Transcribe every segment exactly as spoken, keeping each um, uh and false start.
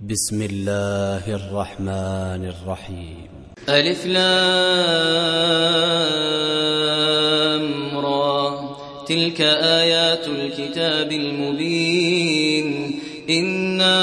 بسم الله الرحمن الرحيم. ألف لام را تلك آيات الكتاب المبين إنا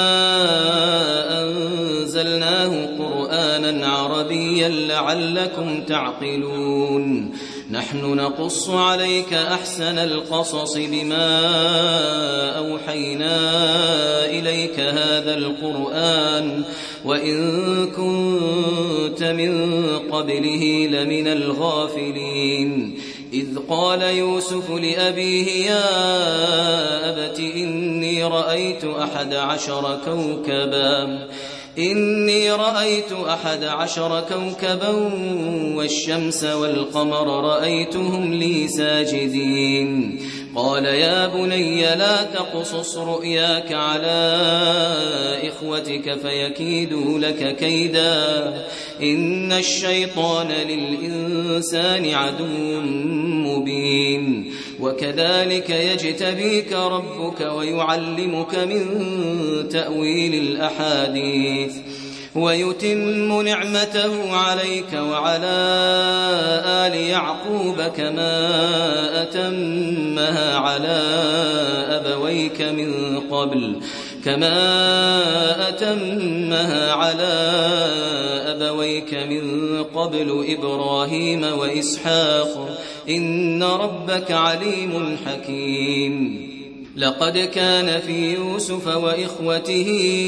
أنزلناه قرآنا عربيا لعلكم تعقلون نحن نقص عليك أحسن القصص بما أوحينا إليك هذا القرآن وإن كنت من قبله لمن الغافلين إذ قال يوسف لأبيه يا أبت إني رأيت أحد عشر كوكبا إني رأيت أحد عشر كوكبا والشمس والقمر رأيتهم لي ساجدين قال يا بني لا تقصص رؤياك على إخوتك فيكيدوا لك كيدا إن الشيطان للإنسان عدو مبين وكذلك يجتبيك ربك ويعلمك من تأويل الأحاديث ويتم نعمته عليك وعلى آل يعقوب كما أتمها على أبويك من قبل كما أتمها على أبويك من قبل إبراهيم وإسحاق إن ربك عليم حكيم لقد كان في يوسف وإخوته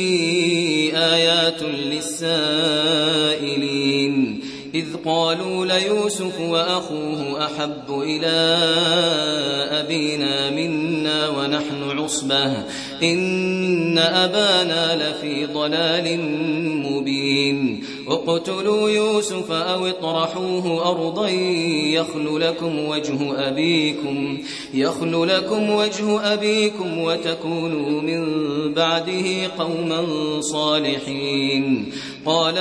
آيات للسائلين إذ قالوا ليوسف وأخوه أحب إلى أبينا منا ونحن عصبة إن أبانا لفي ضلال مبين اقتلوا يوسف أو اطرحوه أرضا يخل لكم وجه أبيكم يخل لكم وجه أبيكم وتكونوا من بعده قوما صالحين قال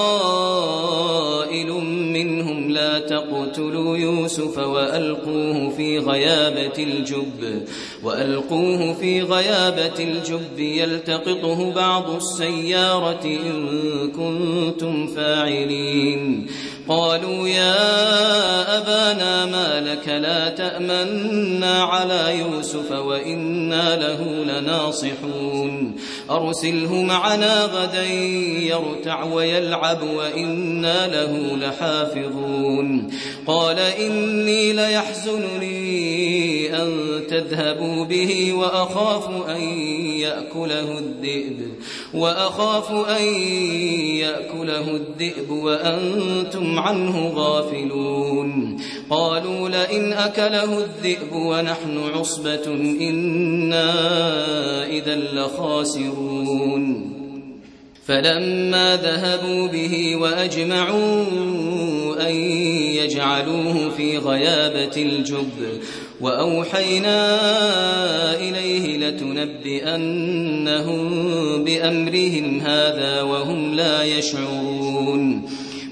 قائل منهم لا تقتلوا يوسف وألقوه في غيابة الجب وألقوه في غيابة الجب يلتقطه بعض السيارة إن كنتم فاعلين قالوا يا أبانا ما لك لا تأمنا على يوسف وإنا له لناصحون أرسله معنا غدا يرتع ويلعب وإنا له لحافظون قال إني ليحزنني أن تذهبوا به وأخاف أن يأكله الذئب وأخاف أن يأكله الذئب وأنتم عنه غافلون قالوا لئن أكله الذئب ونحن عصبة إنا إذا لخاسرون فلما ذهبوا به وأجمعوا أن يجعلوه في غيابة الجب وأوحينا إليه لتنبئنهم بأمرهم هذا وهم لا يشعرون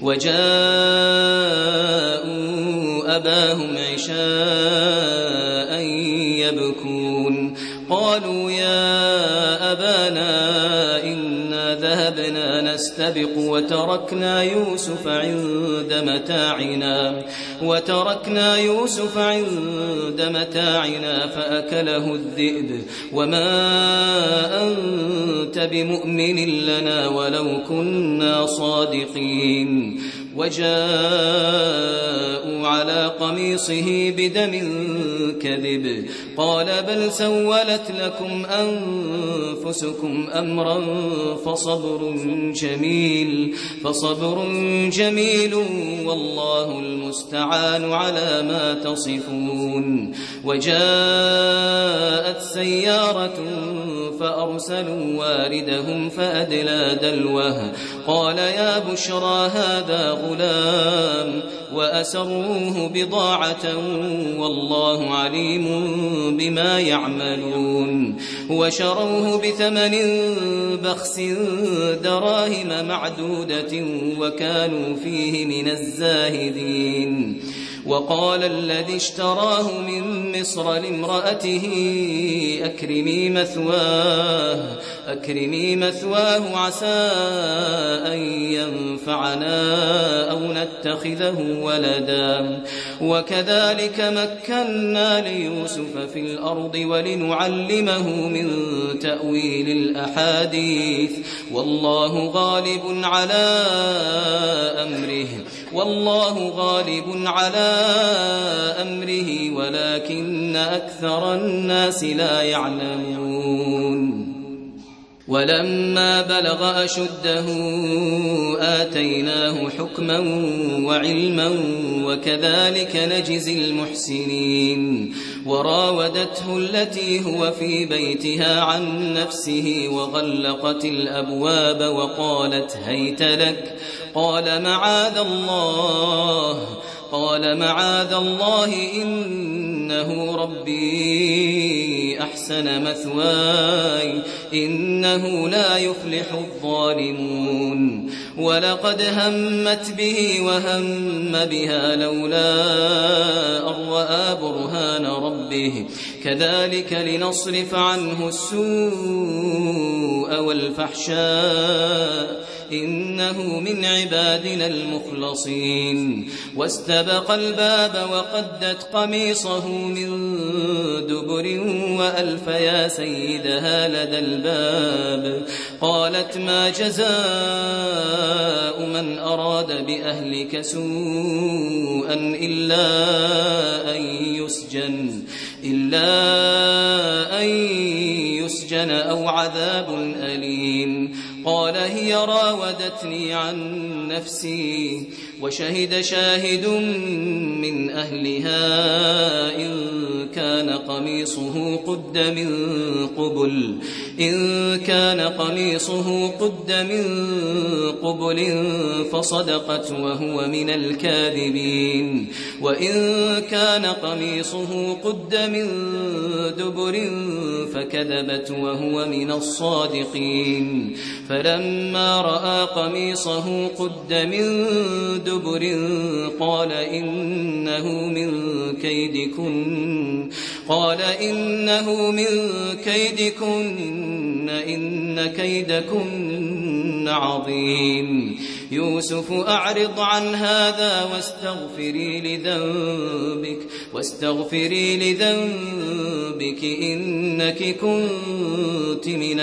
وجاءوا أباهم عشاء يبكون قالوا يا أبانا إنا ذهبنا نستبق وتركنا يوسف عند متاعنا وتركنا يوسف عند متاعنا فأكله الذئب وما أنت بمؤمن لنا ولو كنا صادقين وجاءوا على قميصه بدم كذب قال بل سولت لكم أنفسكم أمرا فصبر جميل فصبر جميل والله المستعان على ما تصفون وجاءت سيارة فأرسلوا واردهم فأدلى دلوه قال يا بشرى هذا غلام وأسروه بضاعة والله عليم بما يعملون وشروه بثمن بخس دراهم معدودة وكانوا فيه من الزاهدين وقال الذي اشتراه من مصر لامرأته أكرمي مثواه أكرمي مثواه عسى أن ينفعنا أو نتخذه ولدا وكذلك مكنا ليوسف في الأرض ولنعلمه من تأويل الأحاديث والله غالب على أمره والله غالب على أمره ولكن أكثر الناس لا يعلمون ولما بلغ أشده آتيناه حكما وعلما وكذلك نجزي المحسنين وراودته التي هو في بيتها عن نفسه وغلقت الأبواب وقالت هيت لك قال معاذ الله قال معاذ الله إنه ربي أحسن مثواي إنه لا يفلح الظالمون ولقد همت به وهم بها لولا أن رأى برهان ربه كذلك لنصرف عنه السوء والفحشاء إنه من عبادنا المخلصين واستبق الباب وقدت قميصه من دبر وألف يا سيدها لدى الباب قالت ما جزاء من أراد بأهلك سوءا إلا أن يسجن إلا أن يسجن أو عذاب أليم قال هي راودتني عن نفسي وشهد شاهد من أهلها إن كان قميصه قد من قبل إن كان قميصه قد من قبل فصدقت وهو من الكاذبين وإن كان قميصه قد من دبر فكذبت وهو من الصادقين فلما رأى قميصه قد من دبر قال إنه من كيدكن قال إنه من كيدكن إن كيدكن عظيم يوسف أعرض عن هذا واستغفري لذنبك واستغفري لذنبك إنك كنت من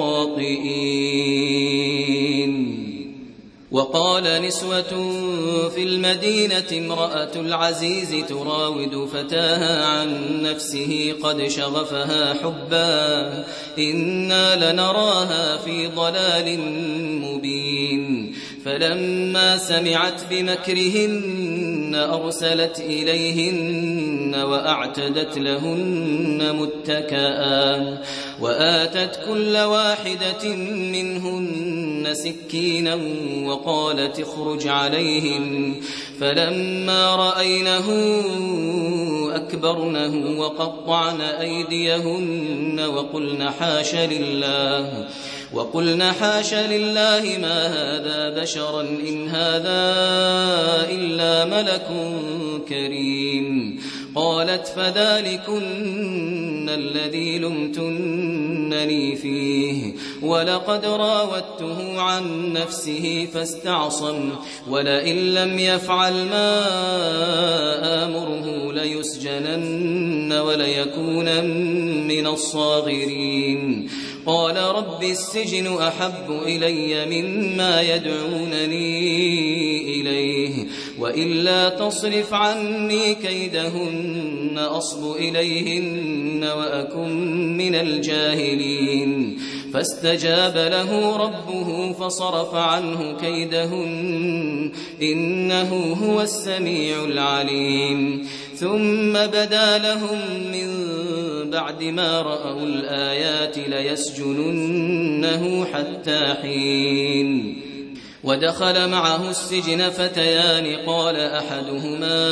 الخاطئين وقال نسوة في المدينة امرأة العزيز تراود فتاها عن نفسه قد شغفها حبا إنا لنراها في ضلال مبين فلما سمعت بمكرهن أرسلت إليهن وأعتدت لهن متكئا وآتت كل واحدة منهن سكينا وقالت اخرج عليهم فلما رأينه أكبرنه وقطعن أيديهن وقلن حاش لله وقلنا حاش لله ما هذا بشرا إن هذا إلا ملك كريم قالت فذلكن الذي لمتنني فيه ولقد راودته عن نفسه فاستعصم ولئن لم يفعل ما آمره ليسجنن وليكون من الصاغرين قال رب السجن أحب إلي مما يدعونني إليه وإلا تصرف عني كيدهن أصب إليهن وأكن من الجاهلين فاستجاب له ربه فصرف عنه كيدهن إنه هو السميع العليم ثم بدا لهم من بعد ما رأوا الآيات ليسجننه حتى حين ودخل معه السجن فتيان قال أحدهما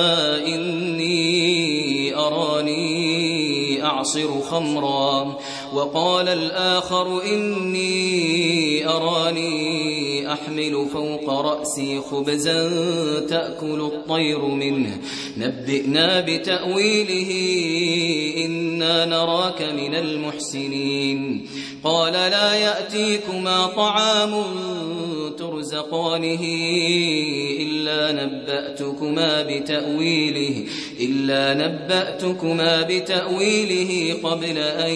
إني أراني أعصر خمرا وقال الآخر إني أراني إني أحمل فوق رأسي خبزا تأكل الطير منه نبئنا بتأويله إنا نراك من المحسنين قال لا يأتيكما طعام ترزقانه إلا نبأتكما بتأويله إلا نبأتكما بتأويله قبل أن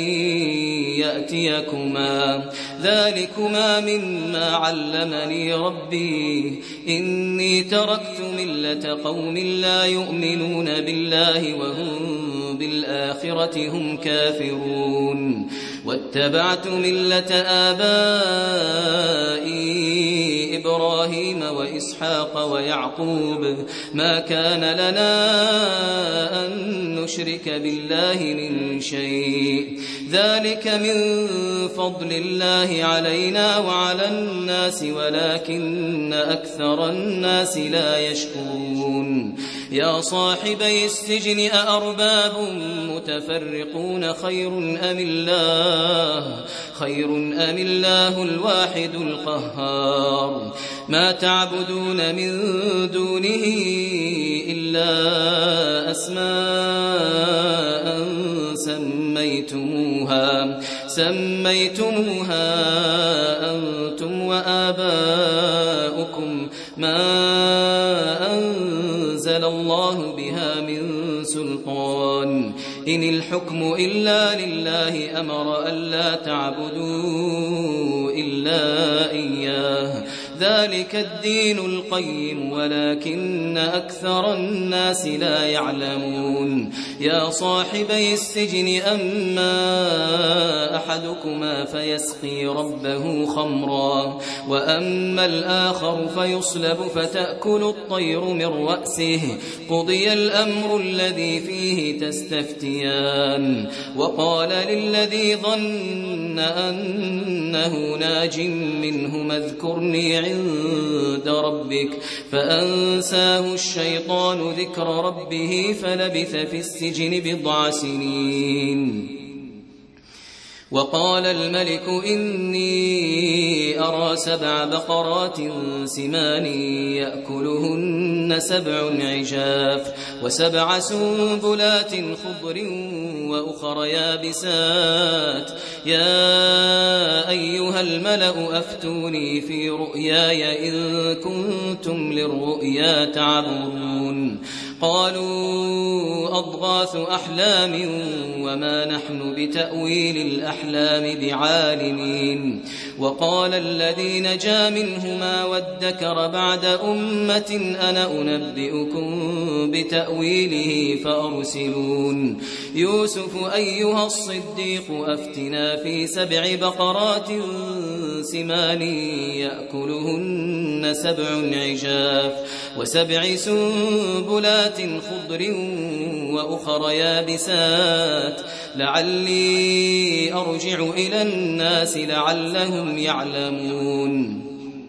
يأتيكما ذلكما مما علمني ربي إني تركت ملة قوم لا يؤمنون بالله وهم بالآخرة هم كافرون واتبعت ملة آبائي إبراهيم وإسحاق ويعقوب ما كان لنا أن نشرك بالله من شيء ذلك من فضل الله علينا وعلى الناس ولكن أكثر الناس لا يشكرون يا صاحبي السجن أأرباب متفرقون خير أم الله خير أم الله الواحد القهار ما تعبدون من دونه إلا أسماء سميتموها سميتموها أنتم وآباؤكم ما أنزل الله بها من سلطان إن الحكم إلا لله أمر ألا تعبدوا إلا إياه ذلك الدين القيم ولكن أكثر الناس لا يعلمون يا صاحبي السجن أما أحدكما فيسقي ربه خمرا وأما الآخر فيصلب فتأكل الطير من رأسه قضي الأمر الذي فيه تستفتيان وقال للذي ظن أنه ناج منهما اذكرني عند ربك فأنساه الشيطان ذكر ربه فلبث في السجن بضع سنين وقال الملك إني أرى سبع بقرات سمان يأكلهن سبع عجاف وسبع سنبلات خضر وأخر يابسات يا أيها الملأ أفتوني في رؤياي إن كنتم للرؤيا تعبرون قالوا أضغاث أحلام وما نحن بتأويل الأحلام بعالمين وقال الذي نجا منهما وادكر بعد أمة أنا أنبئكم بتأويله فأرسلون يوسف أيها الصديق أفتنا في سبع بقرات سمان يأكلهن سبع عجاف وسبع سنبلات خضر وأخر يابسات لعلي أرجع إلى الناس لعلهم يعلمون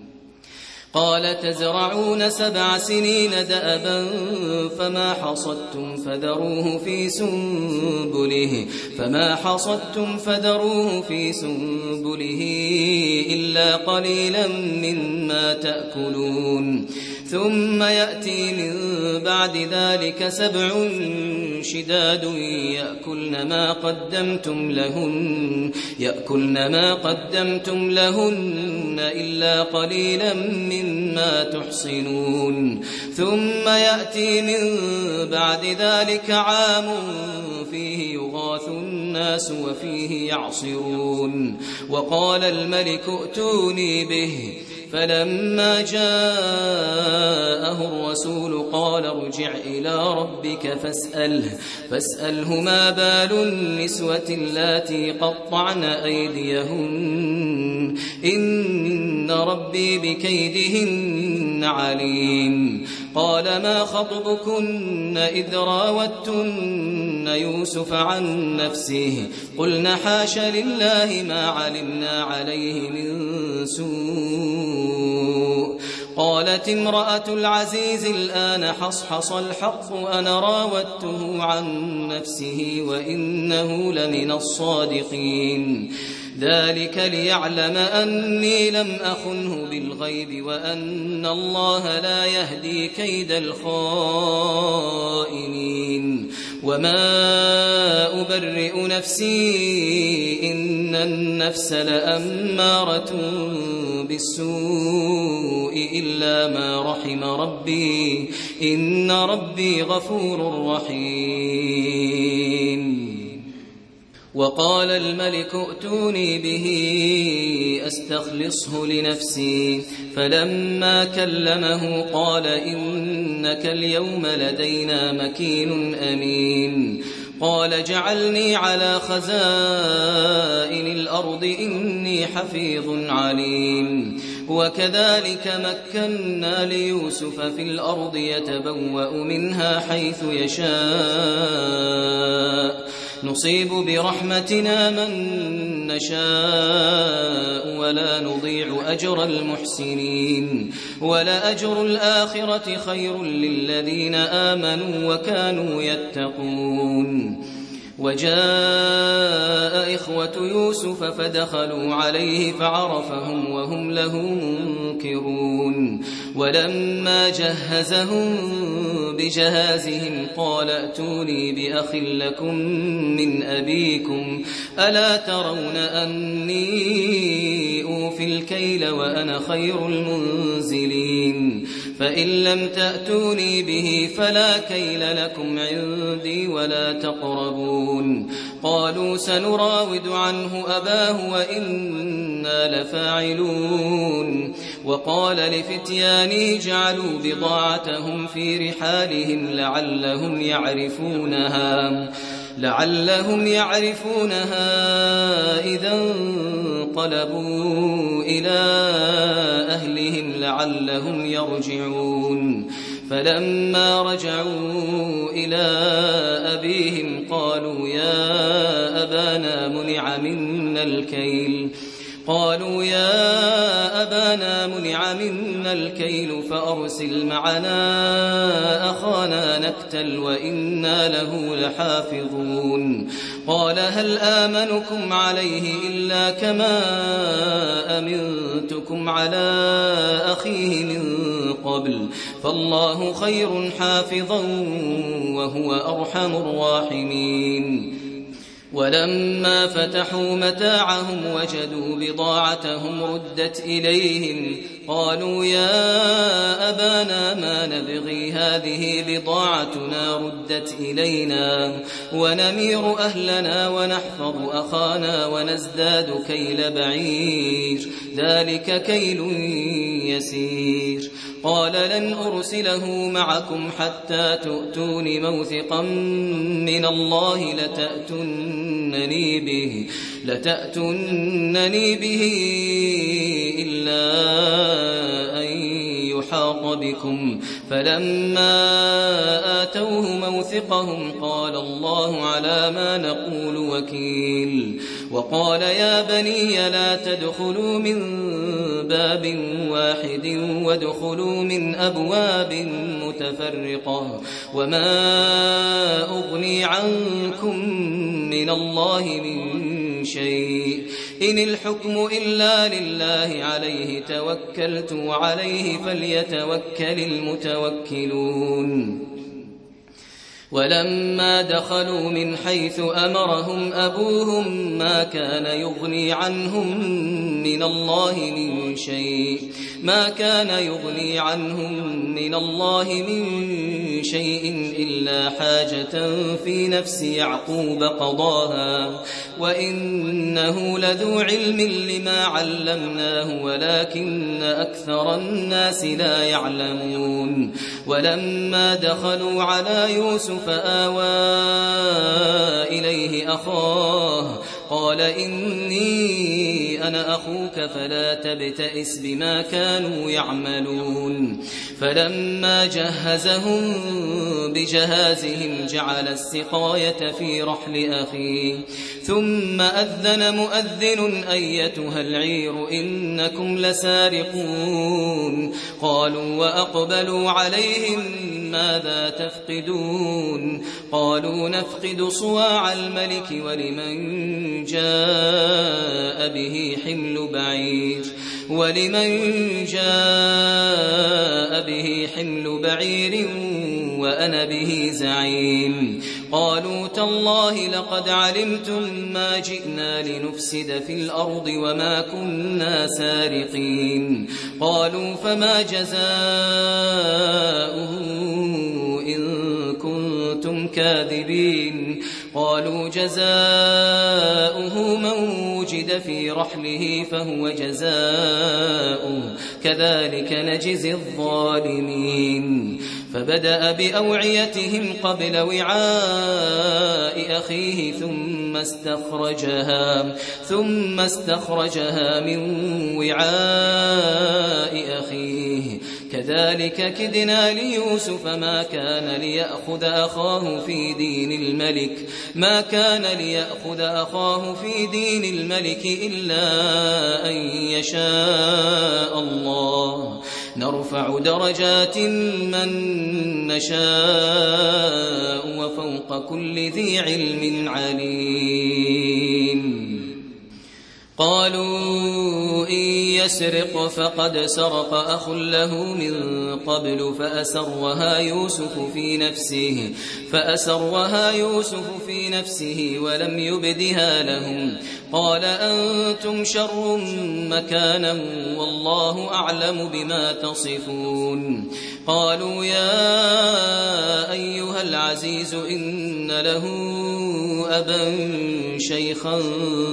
قال تزرعون سبع سنين دأبا فما حصدتم فذروه في سنبله فما حصدتم فذروه في سنبله إلا قليلا مما تأكلون ثم يأتي من بعد ذلك سبع شداد يأكلن ما قدمتم لهن يأكلن ما قدمتم لهن إلا قليلا مما تحصنون ثم يأتي من بعد ذلك عام فيه يغاث الناس وفيه يعصرون وقال الملك ائتوني به فلما جاءه الرسول قال ارجع إلى ربك فاسأله, فاسأله ما بال النسوة اللاتي قطعن أيديهن إن ربي بكيدهن عليم قال ما خطبكن إذ راوتن يوسف عن نفسه قلنا حاش لله ما علمنا عليه من سوء قالت امرأة العزيز الآن حصحص الحق أنا راودته عن نفسه وإنه لمن الصادقين ذلك ليعلم أني لم أخنه بالغيب وأن الله لا يهدي كيد الخائنين وما أبرئ نفسي إن النفس لأمارة بالسوء إلا ما رحم ربي إن ربي غفور رحيم وقال الملك ائتوني به أستخلصه لنفسي فلما كلمه قال إنك اليوم لدينا مكين أمين قال جعلني على خزائن الأرض إني حفيظ عليم وكذلك مكنا ليوسف في الأرض يتبوأ منها حيث يشاء نصيب برحمتنا من نشاء ولا نضيع أجر المحسنين ولأجر الآخرة خير للذين آمنوا وكانوا يتقون وجاء إخوة يوسف فدخلوا عليه فعرفهم وهم له منكرون ولما جهزهم بجهازهم قال ائتوني بأخ لكم من أبيكم ألا ترون أني أوفي الكيل وأنا خير المنزلين فإن لم تأتوني به فلا كيل لكم عندي ولا تقربون قالوا سنراود عنه أباه وإنا لفاعلون وقال لفتيانه جعلوا بضاعتهم في رحالهم لعلهم يعرفونها لعلهم يعرفونها إذا انقلبوا إلى أهلهم لعلهم يرجعون فلما رجعوا إلى أبيهم قالوا يا أبانا منع منا الكيل قالوا يا أبانا منع منا الكيل فأرسل معنا أخانا نكتل وإنا له لحافظون قال هل آمنكم عليه إلا كما أمنتكم على أخيه من قبل فالله خير حافظا وهو أرحم الراحمين ولما فتحوا متاعهم وجدوا بضاعتهم ردت إليهم قالوا يا أبانا ما نبغي هذه بضاعتنا ردت إلينا ونمير أهلنا ونحفظ أخانا ونزداد كيل بعير ذلك كيل يسير قال لن أرسله معكم حتى تؤتون موثقا من الله لتأتونني به لتأتونني به إلا أن يحاط بكم فلما آتوه موثقهم قال الله على ما نقول وكيل وقال يا بني لا تدخلوا من باب واحد وادخلوا من أبواب متفرقة وما أغني عنكم من الله من شيء إن الحكم إلا لله عليه توكلت وعليه فليتوكل المتوكلون ولما دخلوا من حيث أمرهم أبوهم ما كان يغني عنهم من الله من شيء ما كان يغني عنهم من الله من شيء إلا حاجة في نفس يعقوب قضاها وإنه لذو علم لما علمناه ولكن أكثر الناس لا يعلمون ولما دخلوا على يوسف فآوى إليه أخاه قال إني إني أنا أخوك فلا تبتئس بما كانوا يعملون فلما جهزهم بجهازهم جعل السقاية في رحل أخيه ثم أذن مؤذن أيتها العير إنكم لسارقون قالوا وأقبلوا عليهم ماذا تفقدون قالوا نفقد صواع الملك ولمن جاء به حمل بعير ولمن جاء به حمل بعير وأنا به زعيم قالوا تالله لقد علمتم ما جئنا لنفسد في الأرض وما كنا سارقين قالوا فما جزاؤه إن كنتم كاذبين قالوا جزاؤه من وجد في رحله فهو جزاؤه كذلك نجزي الظالمين فبدأ بأوعيتهم قبل وعاء أخيه ثم استخرجها ثم استخرجها من وعاء أخيه كذلك كدنا ليوسف ما كان ليأخذ أخاه في دين الملك ما كان ليأخذ أخاه في دين الملك إلا أن يشاء الله نرفع درجات من نشاء وفوق كل ذي علم عليم قالوا إن يسرق فقد سرق أخ له من قبل فأسرها يوسف في نفسه فأسرها يوسف في نفسه ولم يبدها لهم قال أنتم شر مكانا والله أعلم بما تصفون قالوا يا أيها العزيز إن له أبا شيخا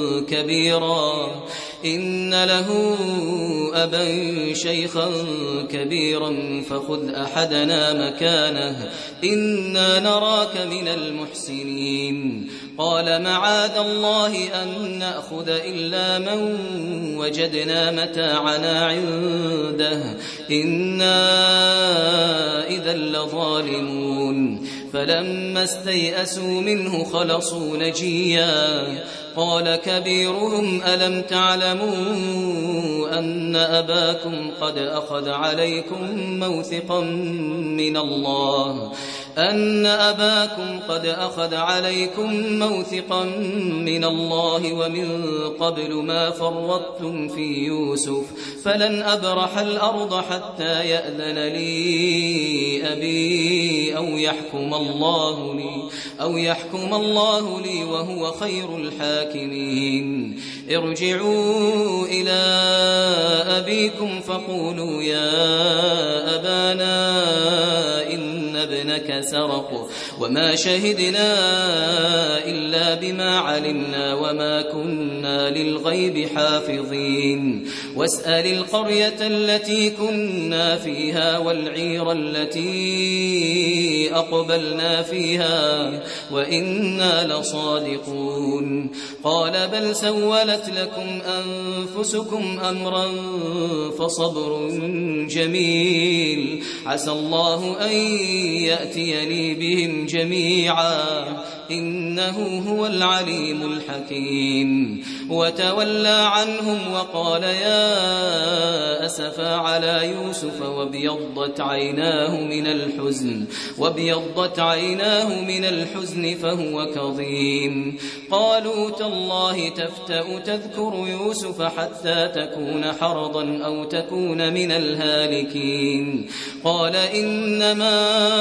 كبيرا إن له أبا شيخا كبيرا فخذ أحدنا مكانه إنا نراك من المحسنين قال معاذ الله أن نأخذ إلا من وجدنا متاعنا عنده إنا إذا لظالمون فلما استيئسوا منه خلصوا نجيا قال كبيرهم ألم تعلموا أن أباكم قد أخذ عليكم موثقا من الله أن أباكم قد أخذ عليكم موثقا من الله ومن قبل ما فرطتم في يوسف فلن أبرح الأرض حتى يأذن لي أبي أو يحكم الله لي أو يحكم الله لي وهو خير الحاكمين ارجعوا إلى أبيكم فقولوا يا أبانا إن ابنك سرق وما شهدنا إلا بما علمنا وما كنا للغيب حافظين واسأل القرية التي كنا فيها والعير التي أقبلنا فيها وإنا لصادقون قال بل سولت لكم أنفسكم أمرا فصبر جميل عسى الله أن يأتيني بهم جميعا إنه هو العليم الحكيم وتولى عنهم وقال يا أسفا على يوسف وابيضت عيناه من الحزن وابيضت عيناه من الحزن فهو كظيم قالوا تالله تفتأ تذكر يوسف حتى تكون حرضا أو تكون من الهالكين قال إنما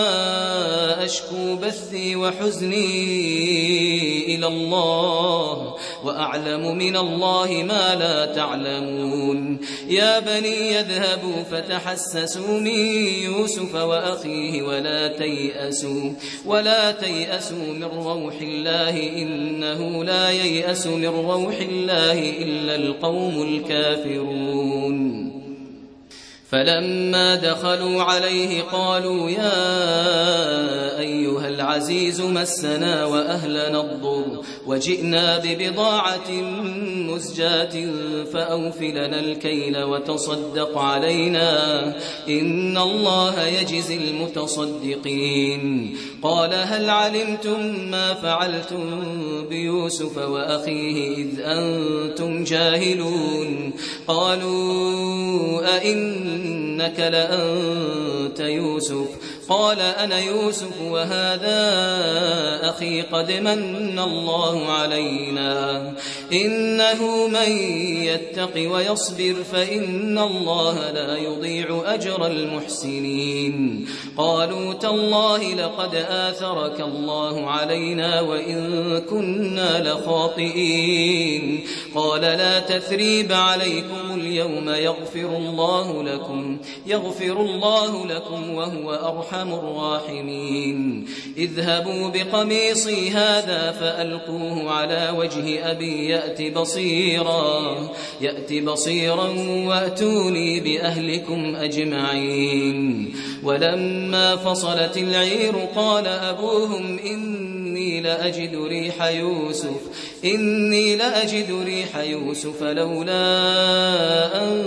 أشكو بثي وحزني إلى الله وأعلم من الله ما لا تعلمون يا بني يذهبوا فتحسسوا من يوسف وأخيه ولا تيأسوا ولا تيأسوا من روح الله إنه لا ييأس من روح الله إلا القوم الكافرون فلما دخلوا عليه قالوا يا أيها العزيز مسنا وأهلنا الضر وجئنا ببضاعة مزجاة فأوف لنا الكيل وتصدق علينا إن الله يجزي المتصدقين. قال هل علمتم ما فعلتم بيوسف وأخيه إذ أنتم جاهلون؟ قالوا أئنك لأنت يوسف؟ قال أنا يوسف وهذا أخي قد من الله علينا إنه من يتق ويصبر فإن الله لا يضيع أجر المحسنين. قالوا تالله لقد آثرك الله علينا وإن كنا لخاطئين. قال لا تثريب عليكم اليوم يغفر الله لكم يغفر الله لكم وهو أرحم الراحمين. اذهبوا بقميصي هذا فألقوه على وجه أبي يأت بصيرا يأت بصيرا وأتوني بأهلكم أجمعين. ولما فصلت العير قال أبوهم إني لأجد ريح يوسف إني لأجد ريح يوسف لولا أن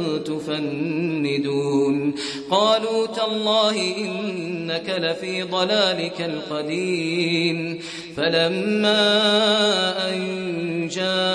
تفندون. قالوا تالله إنك لفي ضلالك القديم. فلما أن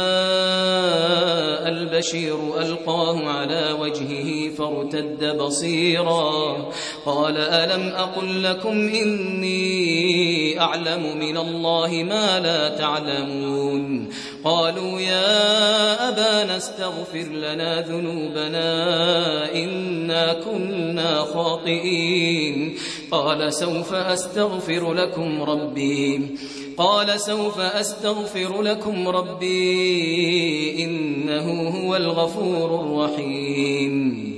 جاء البشير ألقاه على وجهه فارتد بصيرا قال ألم أقل لكم إني أعلم من الله ما لا تعلمون؟ قالوا يا أبانا استغفر لنا ذنوبنا إنا كنا خاطئين. قال سوف أستغفر لكم ربي قال سوف أستغفر لكم ربي إنه هو الغفور الرحيم.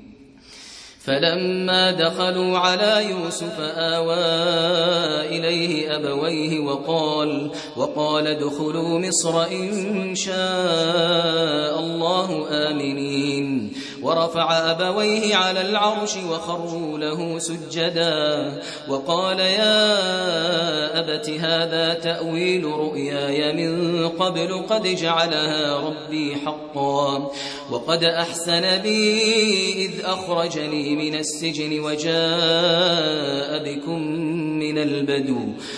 فلما دخلوا على يوسف آوى إليه أبويه وقال وقال ادخلوا مصر إن شاء الله آمنين. ورفع أبويه على العرش وخروا له سجدا وقال يا أبت هذا تأويل رؤياي من قبل قد جعلها ربي حقا وقد أحسن بي إذ أخرجني من السجن وجاء بكم من البدو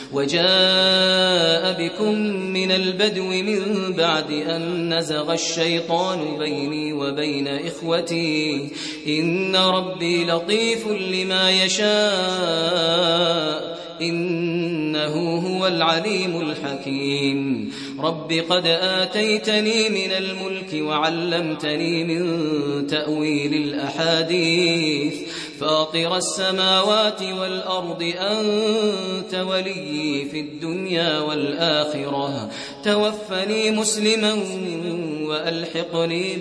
وجاء بكم من البدو من بعد أن نزغ الشيطان بيني وبين إخوتي إن ربي لطيف لما يشاء إنه هو العليم الحكيم. رب قد آتيتني من الملك وعلمتني من تأويل الأحاديث فاطر السماوات والأرض أنت ولي في الدنيا والآخرة توفني مسلما وألحقني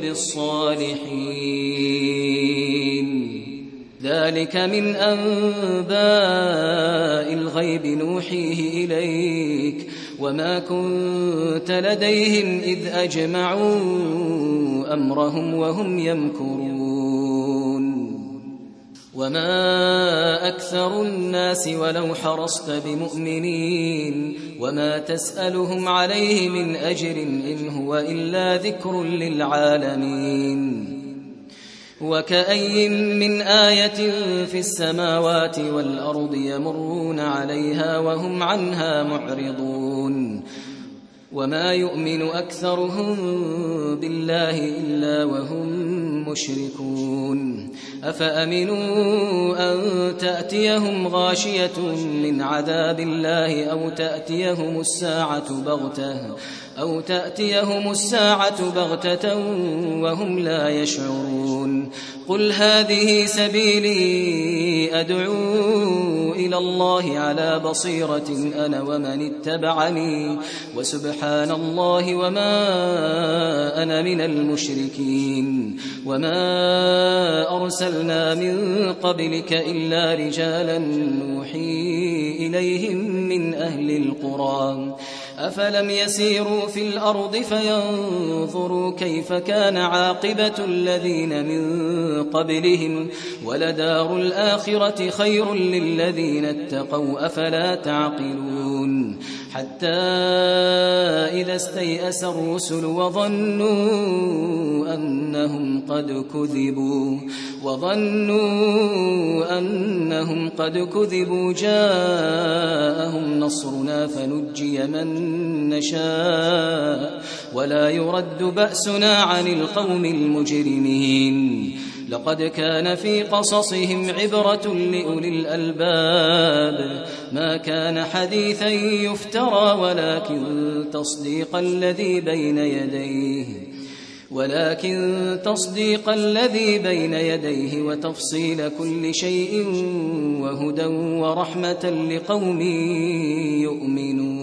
بالصالحين. ذلك من أنباء الغيب نوحيه إليك وما كنت لديهم إذ أجمعوا أمرهم وهم يمكرون. وما أكثر الناس ولو حرصت بمؤمنين وما تسألهم عليه من أجر إن هو إلا ذكر للعالمين. وكأي من آية في السماوات والأرض يمرون عليها وهم عنها معرضون. وما يؤمن أكثرهم بالله إلا وهم مشركون. أفأمنوا أن تأتيهم غاشية من عذاب الله أو تأتيهم الساعة بغتة أو تأتيهم الساعة بغتة وهم لا يشعرون. قل هذه سبيلي أدعو إلى الله على بصيرة أنا ومن اتبعني وسبحان الله وما أنا من المشركين. وما أرسلنا من قبلك إلا رجالا نوحي إليهم من أهل القرى أفلم يسيروا في الأرض فينظروا كيف كان عاقبة الذين من قبلهم ولدار الآخرة خير للذين اتقوا أفلا تعقلون حتى إذا استيأس الرسل وظنوا أنهم قد كذبوا وظنوا أنهم قد كذبوا جاءهم نصرنا فنجي من نشاء ولا يرد بأسنا عن القوم المجرمين لقد كان في قصصهم عبرة لأولي الألباب ما كان حديثا يفترى ولكن تصديق الذي بين يديه ولكن تصديق الذي بين يديه وتفصيل كل شيء وهدى ورحمة لقوم يؤمنون